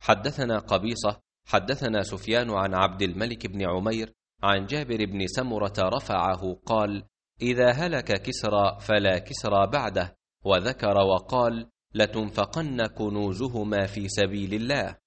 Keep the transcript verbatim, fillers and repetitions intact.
حدثنا قبيصة حدثنا سفيان عن عبد الملك بن عمير عن جابر بن سمرة رفعه قال: إذا هلك كسرى فلا كسرى بعده، وذكر وقال: لتنفقن كنوزهما في سبيل الله.